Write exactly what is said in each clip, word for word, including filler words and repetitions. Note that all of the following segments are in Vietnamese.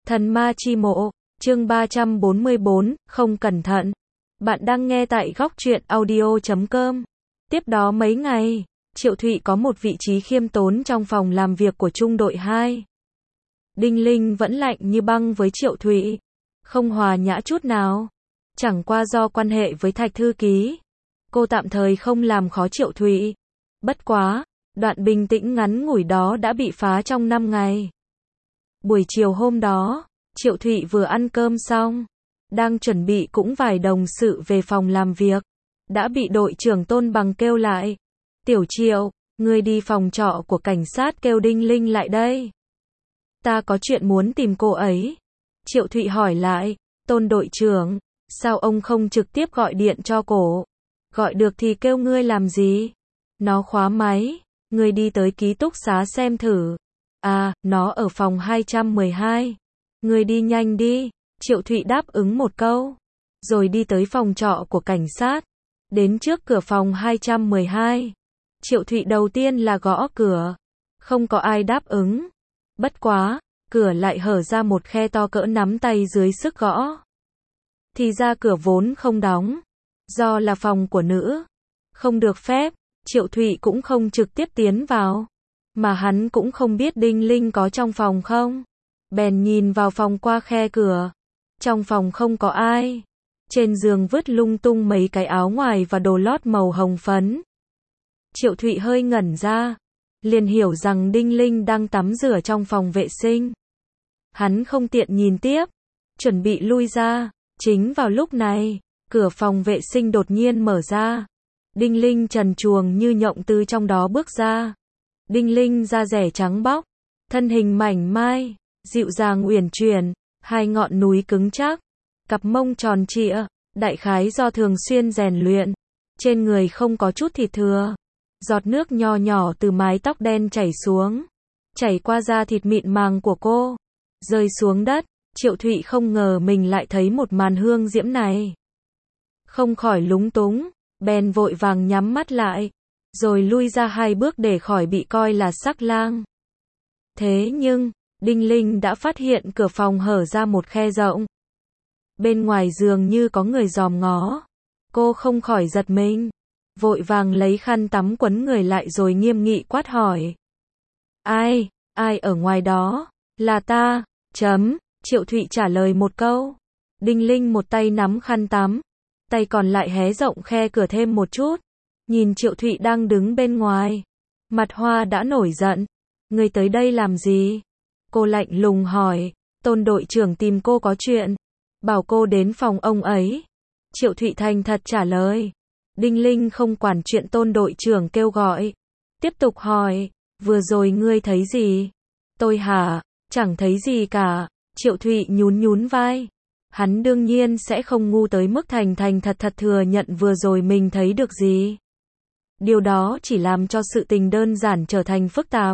Thần ma chi mộ, chương ba trăm bốn mươi bốn, không cẩn thận. Bạn đang nghe tại góc truyện audio chấm com. Tiếp đó mấy ngày, Triệu Thụy có một vị trí khiêm tốn trong phòng làm việc của trung đội hai. Đinh Linh vẫn lạnh như băng với Triệu Thụy, không hòa nhã chút nào. Chẳng qua do quan hệ với Thạch thư ký, cô tạm thời không làm khó Triệu Thụy. Bất quá, đoạn bình tĩnh ngắn ngủi đó đã bị phá trong năm ngày. Buổi chiều hôm đó, Triệu Thụy vừa ăn cơm xong, đang chuẩn bị cũng vài đồng sự về phòng làm việc, đã bị đội trưởng Tôn Bằng kêu lại. Tiểu Triệu, ngươi đi phòng trọ của cảnh sát kêu Đinh Linh lại đây. Ta có chuyện muốn tìm cô ấy. Triệu Thụy hỏi lại, Tôn đội trưởng, sao ông không trực tiếp gọi điện cho cổ? Gọi được thì kêu ngươi làm gì? Nó khóa máy, ngươi đi tới ký túc xá xem thử. À, nó ở phòng hai trăm mười hai. Ngươi đi nhanh đi. Triệu Thụy đáp ứng một câu, rồi đi tới phòng trọ của cảnh sát. Đến trước cửa phòng hai trăm mười hai. Triệu Thụy đầu tiên là gõ cửa. Không có ai đáp ứng. Bất quá, cửa lại hở ra một khe to cỡ nắm tay dưới sức gõ. Thì ra cửa vốn không đóng. Do là phòng của nữ, không được phép, Triệu Thụy cũng không trực tiếp tiến vào. Mà hắn cũng không biết Đinh Linh có trong phòng không. Bèn nhìn vào phòng qua khe cửa. Trong phòng không có ai. Trên giường vứt lung tung mấy cái áo ngoài và đồ lót màu hồng phấn. Triệu Thụy hơi ngẩn ra, liền hiểu rằng Đinh Linh đang tắm rửa trong phòng vệ sinh. Hắn không tiện nhìn tiếp, chuẩn bị lui ra. Chính vào lúc này, cửa phòng vệ sinh đột nhiên mở ra. Đinh Linh trần truồng như nhộng từ trong đó bước ra. Đinh Linh da rẻ trắng bóc, thân hình mảnh mai, dịu dàng uyển chuyển, hai ngọn núi cứng chắc, cặp mông tròn trịa, đại khái do thường xuyên rèn luyện, trên người không có chút thịt thừa. Giọt nước nho nhỏ từ mái tóc đen chảy xuống, chảy qua da thịt mịn màng của cô, rơi xuống đất. Triệu Thụy không ngờ mình lại thấy một màn hương diễm này. Không khỏi lúng túng, bèn vội vàng nhắm mắt lại, rồi lui ra hai bước để khỏi bị coi là sắc lang. Thế nhưng, Đinh Linh đã phát hiện cửa phòng hở ra một khe rộng. Bên ngoài giường như có người dòm ngó. Cô không khỏi giật mình, vội vàng lấy khăn tắm quấn người lại rồi nghiêm nghị quát hỏi. Ai, ai ở ngoài đó? Là ta, chấm. Triệu Thụy trả lời một câu. Đinh Linh một tay nắm khăn tắm, tay còn lại hé rộng khe cửa thêm một chút. Nhìn Triệu Thụy đang đứng bên ngoài, mặt hoa đã nổi giận. Người tới đây làm gì? Cô lạnh lùng hỏi. Tôn đội trưởng tìm cô có chuyện, bảo cô đến phòng ông ấy. Triệu Thụy thành thật trả lời. Đinh Linh không quản chuyện Tôn đội trưởng kêu gọi, tiếp tục hỏi, vừa rồi ngươi thấy gì? Tôi hả? Chẳng thấy gì cả. Triệu Thụy nhún nhún vai. Hắn đương nhiên sẽ không ngu tới mức thành thành thật thật thừa nhận vừa rồi mình thấy được gì. Điều đó chỉ làm cho sự tình đơn giản trở thành phức tạp.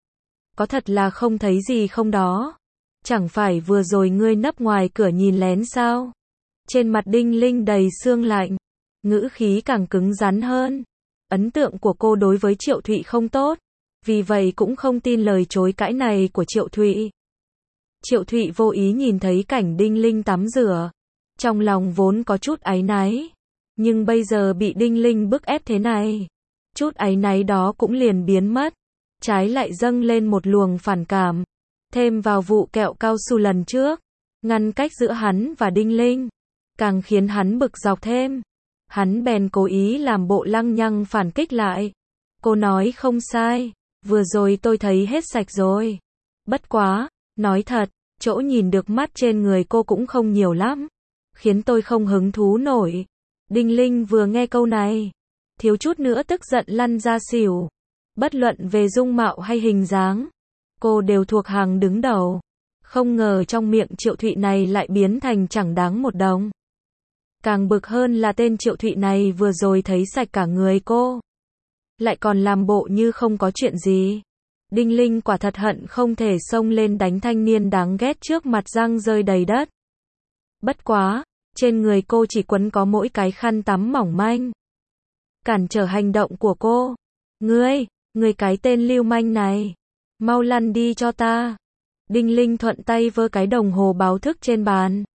Có thật là không thấy gì không đó? Chẳng phải vừa rồi ngươi nấp ngoài cửa nhìn lén sao? Trên mặt Đinh Linh đầy sương lạnh, ngữ khí càng cứng rắn hơn. Ấn tượng của cô đối với Triệu Thụy không tốt, vì vậy cũng không tin lời chối cãi này của Triệu Thụy. Triệu Thụy vô ý nhìn thấy cảnh Đinh Linh tắm rửa, trong lòng vốn có chút áy náy, nhưng bây giờ bị Đinh Linh bức ép thế này, chút áy náy đó cũng liền biến mất, trái lại dâng lên một luồng phản cảm, thêm vào vụ kẹo cao su lần trước, ngăn cách giữa hắn và Đinh Linh, càng khiến hắn bực dọc thêm. Hắn bèn cố ý làm bộ lăng nhăng phản kích lại. Cô nói không sai, vừa rồi tôi thấy hết sạch rồi. Bất quá, nói thật, chỗ nhìn được mắt trên người cô cũng không nhiều lắm, khiến tôi không hứng thú nổi. Đinh Linh vừa nghe câu này, thiếu chút nữa tức giận lăn ra xỉu. Bất luận về dung mạo hay hình dáng, cô đều thuộc hàng đứng đầu. Không ngờ trong miệng Triệu Thụy này lại biến thành chẳng đáng một đồng. Càng bực hơn là tên Triệu Thụy này vừa rồi thấy sạch cả người cô, lại còn làm bộ như không có chuyện gì. Đinh Linh quả thật hận không thể xông lên đánh thanh niên đáng ghét trước mặt răng rơi đầy đất. Bất quá, trên người cô chỉ quấn có mỗi cái khăn tắm mỏng manh, cản trở hành động của cô. Ngươi, ngươi cái tên lưu manh này, mau lăn đi cho ta. Đinh Linh thuận tay vơ cái đồng hồ báo thức trên bàn,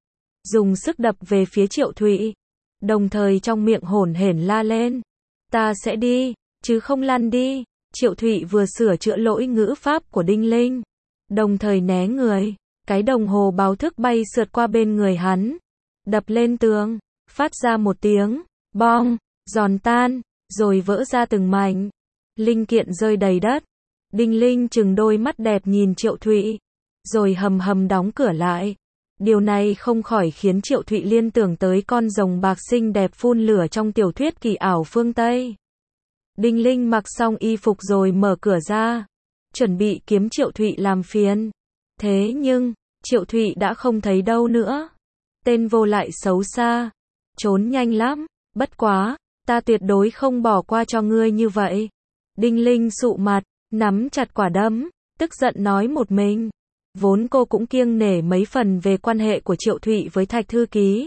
dùng sức đập về phía Triệu Thụy, đồng thời trong miệng hổn hển la lên. Ta sẽ đi, chứ không lăn đi. Triệu Thụy vừa sửa chữa lỗi ngữ pháp của Đinh Linh, đồng thời né người. Cái đồng hồ báo thức bay sượt qua bên người hắn, đập lên tường, phát ra một tiếng bong, giòn tan, rồi vỡ ra từng mảnh. Linh kiện rơi đầy đất. Đinh Linh trừng đôi mắt đẹp nhìn Triệu Thụy, rồi hầm hầm đóng cửa lại. Điều này không khỏi khiến Triệu Thụy liên tưởng tới con rồng bạc xinh đẹp phun lửa trong tiểu thuyết kỳ ảo phương Tây. Đinh Linh mặc xong y phục rồi mở cửa ra, chuẩn bị kiếm Triệu Thụy làm phiền. Thế nhưng, Triệu Thụy đã không thấy đâu nữa. Tên vô lại xấu xa, trốn nhanh lắm, bất quá, ta tuyệt đối không bỏ qua cho ngươi như vậy. Đinh Linh sụ mặt, nắm chặt quả đấm, tức giận nói một mình. Vốn cô cũng kiêng nể mấy phần về quan hệ của Triệu Thụy với Thạch thư ký.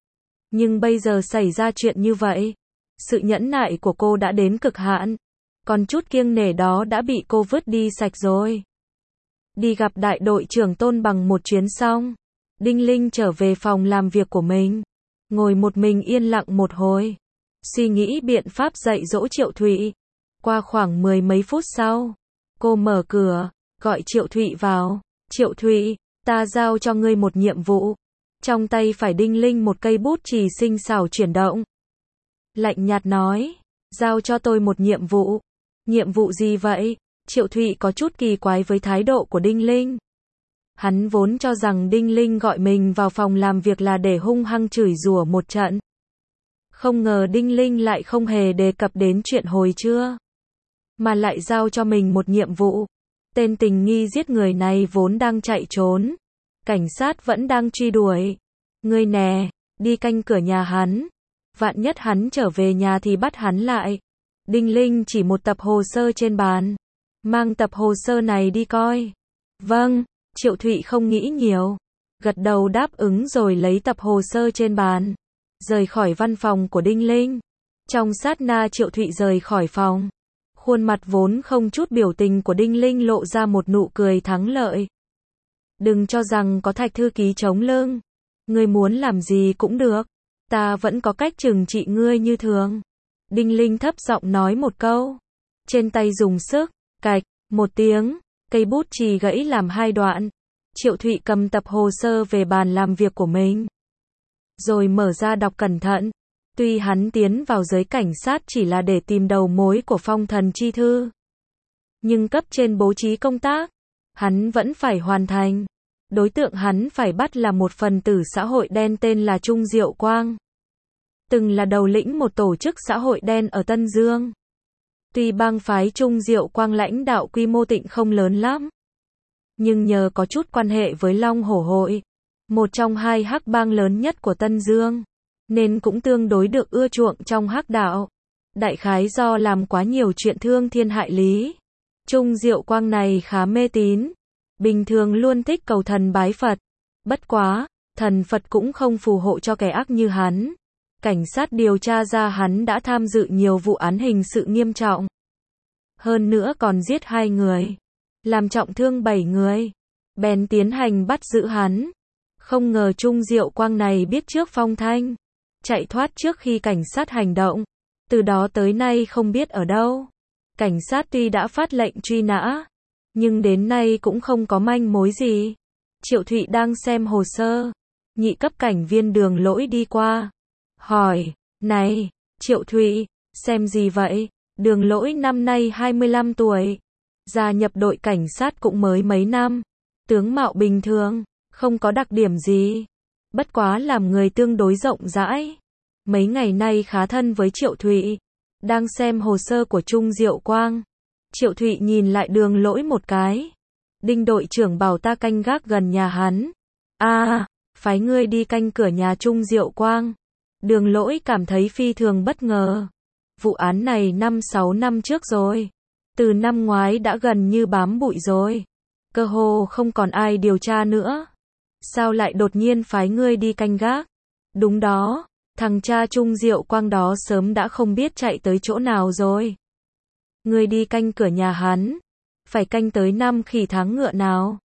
Nhưng bây giờ xảy ra chuyện như vậy, sự nhẫn nại của cô đã đến cực hạn. Còn chút kiêng nể đó đã bị cô vứt đi sạch rồi. Đi gặp đại đội trưởng Tôn Bằng một chuyến xong, Đinh Linh trở về phòng làm việc của mình, ngồi một mình yên lặng một hồi, suy nghĩ biện pháp dạy dỗ Triệu Thụy. Qua khoảng mười mấy phút sau, cô mở cửa, gọi Triệu Thụy vào. Triệu Thụy, ta giao cho ngươi một nhiệm vụ. Trong tay phải Đinh Linh một cây bút chì xinh xảo chuyển động. Lạnh nhạt nói, giao cho tôi một nhiệm vụ. Nhiệm vụ gì vậy? Triệu Thụy có chút kỳ quái với thái độ của Đinh Linh. Hắn vốn cho rằng Đinh Linh gọi mình vào phòng làm việc là để hung hăng chửi rủa một trận. Không ngờ Đinh Linh lại không hề đề cập đến chuyện hồi trưa, mà lại giao cho mình một nhiệm vụ. Tên tình nghi giết người này vốn đang chạy trốn, cảnh sát vẫn đang truy đuổi. Ngươi nè, đi canh cửa nhà hắn. Vạn nhất hắn trở về nhà thì bắt hắn lại. Đinh Linh chỉ một tập hồ sơ trên bàn. Mang tập hồ sơ này đi coi. Vâng, Triệu Thụy không nghĩ nhiều, gật đầu đáp ứng rồi lấy tập hồ sơ trên bàn, rời khỏi văn phòng của Đinh Linh. Trong sát na Triệu Thụy rời khỏi phòng, khuôn mặt vốn không chút biểu tình của Đinh Linh lộ ra một nụ cười thắng lợi. Đừng cho rằng có Thạch thư ký chống lưng, ngươi muốn làm gì cũng được, ta vẫn có cách trừng trị ngươi như thường. Đinh Linh thấp giọng nói một câu, trên tay dùng sức, cạch, một tiếng, cây bút chì gãy làm hai đoạn. Triệu Thụy cầm tập hồ sơ về bàn làm việc của mình, rồi mở ra đọc cẩn thận. Tuy hắn tiến vào giới cảnh sát chỉ là để tìm đầu mối của Phong Thần Chi Thư, nhưng cấp trên bố trí công tác, hắn vẫn phải hoàn thành. Đối tượng hắn phải bắt là một phần tử xã hội đen tên là Trung Diệu Quang, từng là đầu lĩnh một tổ chức xã hội đen ở Tân Dương. Tuy bang phái Trung Diệu Quang lãnh đạo quy mô tịnh không lớn lắm, nhưng nhờ có chút quan hệ với Long Hổ Hội, một trong hai hắc bang lớn nhất của Tân Dương, nên cũng tương đối được ưa chuộng trong hắc đạo. Đại khái do làm quá nhiều chuyện thương thiên hại lý, Trung Diệu Quang này khá mê tín, bình thường luôn thích cầu thần bái Phật. Bất quá, thần Phật cũng không phù hộ cho kẻ ác như hắn. Cảnh sát điều tra ra hắn đã tham dự nhiều vụ án hình sự nghiêm trọng, hơn nữa còn giết hai người, làm trọng thương bảy người, bèn tiến hành bắt giữ hắn. Không ngờ Trung Diệu Quang này biết trước phong thanh, chạy thoát trước khi cảnh sát hành động, từ đó tới nay không biết ở đâu. Cảnh sát tuy đã phát lệnh truy nã, nhưng đến nay cũng không có manh mối gì. Triệu Thụy đang xem hồ sơ, nhị cấp cảnh viên Đường Lỗi đi qua, hỏi, này, Triệu Thụy, xem gì vậy? Đường Lỗi năm nay hai mươi lăm tuổi, gia nhập đội cảnh sát cũng mới mấy năm, tướng mạo bình thường, không có đặc điểm gì, bất quá làm người tương đối rộng rãi. Mấy ngày nay khá thân với Triệu Thụy, đang xem hồ sơ của Trung Diệu Quang. Triệu Thụy nhìn lại Đường Lỗi một cái. Đinh đội trưởng bảo ta canh gác gần nhà hắn. À, phái ngươi đi canh cửa nhà Trung Diệu Quang. Đường Lỗi cảm thấy phi thường bất ngờ. Vụ án này năm sáu năm trước rồi. Từ năm ngoái đã gần như bám bụi rồi. Cơ hồ không còn ai điều tra nữa. Sao lại đột nhiên phái ngươi đi canh gác? Đúng đó, thằng cha Trung Diệu Quang đó sớm đã không biết chạy tới chỗ nào rồi. Ngươi đi canh cửa nhà hắn, phải canh tới năm khỉ tháng ngựa nào?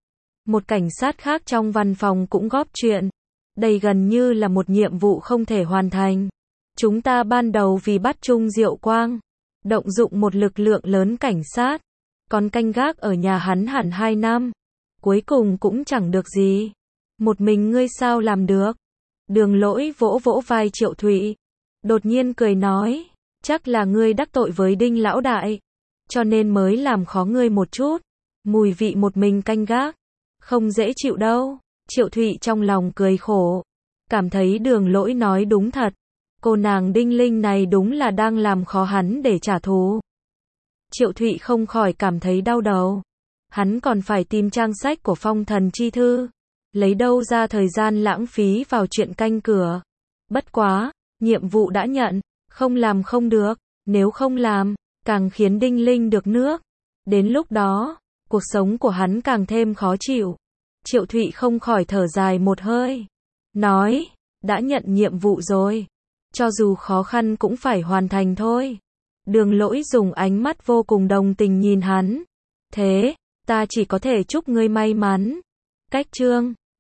Một cảnh sát khác trong văn phòng cũng góp chuyện. Đây gần như là một nhiệm vụ không thể hoàn thành. Chúng ta ban đầu vì bắt Trung Diệu Quang, động dụng một lực lượng lớn cảnh sát, còn canh gác ở nhà hắn hẳn hai năm. Cuối cùng cũng chẳng được gì. Một mình ngươi sao làm được? Đường Lỗi vỗ vỗ vai Triệu Thụy. Đột nhiên cười nói, chắc là ngươi đắc tội với Đinh lão đại, cho nên mới làm khó ngươi một chút. Mùi vị một mình canh gác, không dễ chịu đâu. Triệu Thụy trong lòng cười khổ, cảm thấy Đường Lỗi nói đúng thật. Cô nàng Đinh Linh này đúng là đang làm khó hắn để trả thù. Triệu Thụy không khỏi cảm thấy đau đầu. Hắn còn phải tìm trang sách của Phong Thần Chi Thư, lấy đâu ra thời gian lãng phí vào chuyện canh cửa. Bất quá, nhiệm vụ đã nhận, không làm không được, nếu không làm, càng khiến Đinh Linh được nước. Đến lúc đó, cuộc sống của hắn càng thêm khó chịu. Triệu Thụy không khỏi thở dài một hơi, nói, đã nhận nhiệm vụ rồi, cho dù khó khăn cũng phải hoàn thành thôi. Đường Lỗi dùng ánh mắt vô cùng đồng tình nhìn hắn. Thế, ta chỉ có thể chúc ngươi may mắn. Cách chương